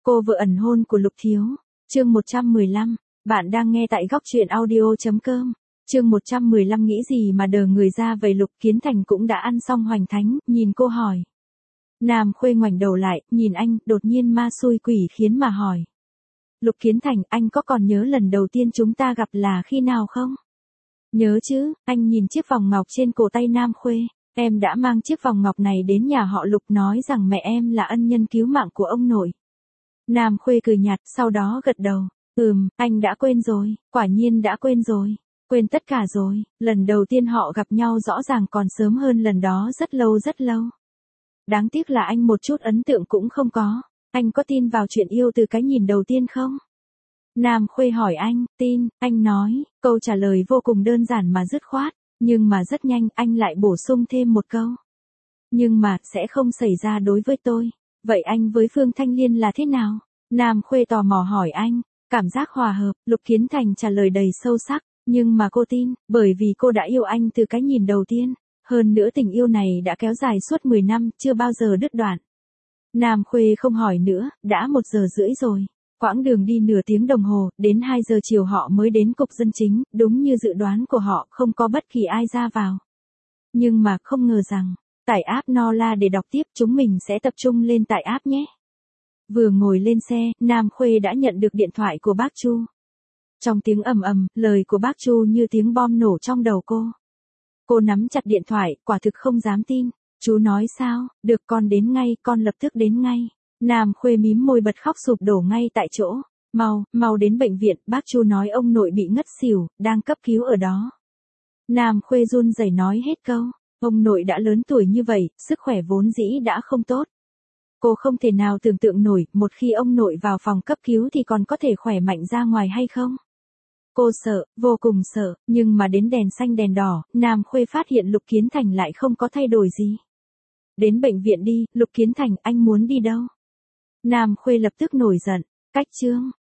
Cô vợ ẩn hôn của Lục Thiếu. Chương 115. Bạn đang nghe tại góc truyện audio.com. Chương 115 nghĩ gì mà đờ người ra vậy. Lục Kiến Thành cũng đã ăn xong hoành thánh, nhìn cô hỏi. Nam Khuê ngoảnh đầu lại, nhìn anh, đột nhiên ma xui quỷ khiến mà hỏi. Lục Kiến Thành, anh có còn nhớ lần đầu tiên chúng ta gặp là khi nào không? Nhớ chứ, anh nhìn chiếc vòng ngọc trên cổ tay Nam Khuê. Em đã mang chiếc vòng ngọc này đến nhà họ Lục nói rằng mẹ em là ân nhân cứu mạng của ông nội. Nam Khuê cười nhạt, sau đó gật đầu. Anh đã quên rồi, quả nhiên đã quên rồi. Quên tất cả rồi, lần đầu tiên họ gặp nhau rõ ràng còn sớm hơn lần đó rất lâu rất lâu. Đáng tiếc là anh một chút ấn tượng cũng không có. Anh có tin vào chuyện yêu từ cái nhìn đầu tiên không? Nam Khuê hỏi anh, tin, anh nói, câu trả lời vô cùng đơn giản mà dứt khoát, nhưng mà rất nhanh anh lại bổ sung thêm một câu. Nhưng mà, sẽ không xảy ra đối với tôi. Vậy anh với Phương Thanh Liên là thế nào? Nam Khuê tò mò hỏi anh, cảm giác hòa hợp, Lục Kiến Thành trả lời đầy sâu sắc, nhưng mà cô tin, bởi vì cô đã yêu anh từ cái nhìn đầu tiên, hơn nữa tình yêu này đã kéo dài suốt 10 năm, chưa bao giờ đứt đoạn. Nam Khuê không hỏi nữa, đã 1 giờ rưỡi rồi. Quãng đường đi nửa tiếng đồng hồ, đến 2 giờ chiều họ mới đến cục dân chính, đúng như dự đoán của họ, không có bất kỳ ai ra vào. Nhưng mà không ngờ rằng, tải app Nola để đọc tiếp, chúng mình sẽ tập trung lên tải app nhé. Vừa ngồi lên xe, Nam Khuê đã nhận được điện thoại của bác Chu. Trong tiếng ầm ầm, lời của bác Chu như tiếng bom nổ trong đầu cô. Cô nắm chặt điện thoại, quả thực không dám tin. Chú nói sao, được con đến ngay, con lập tức đến ngay. Nam Khuê mím môi bật khóc sụp đổ ngay tại chỗ. Mau đến bệnh viện, bác Chu nói ông nội bị ngất xỉu, đang cấp cứu ở đó. Nam Khuê run rẩy nói hết câu. Ông nội đã lớn tuổi như vậy, sức khỏe vốn dĩ đã không tốt. Cô không thể nào tưởng tượng nổi, một khi ông nội vào phòng cấp cứu thì còn có thể khỏe mạnh ra ngoài hay không? Cô sợ, vô cùng sợ, nhưng mà đến đèn xanh đèn đỏ, Nam Khuê phát hiện Lục Kiến Thành lại không có thay đổi gì. Đến bệnh viện đi, Lục Kiến Thành, anh muốn đi đâu? Nam Khuê lập tức nổi giận, cách chương.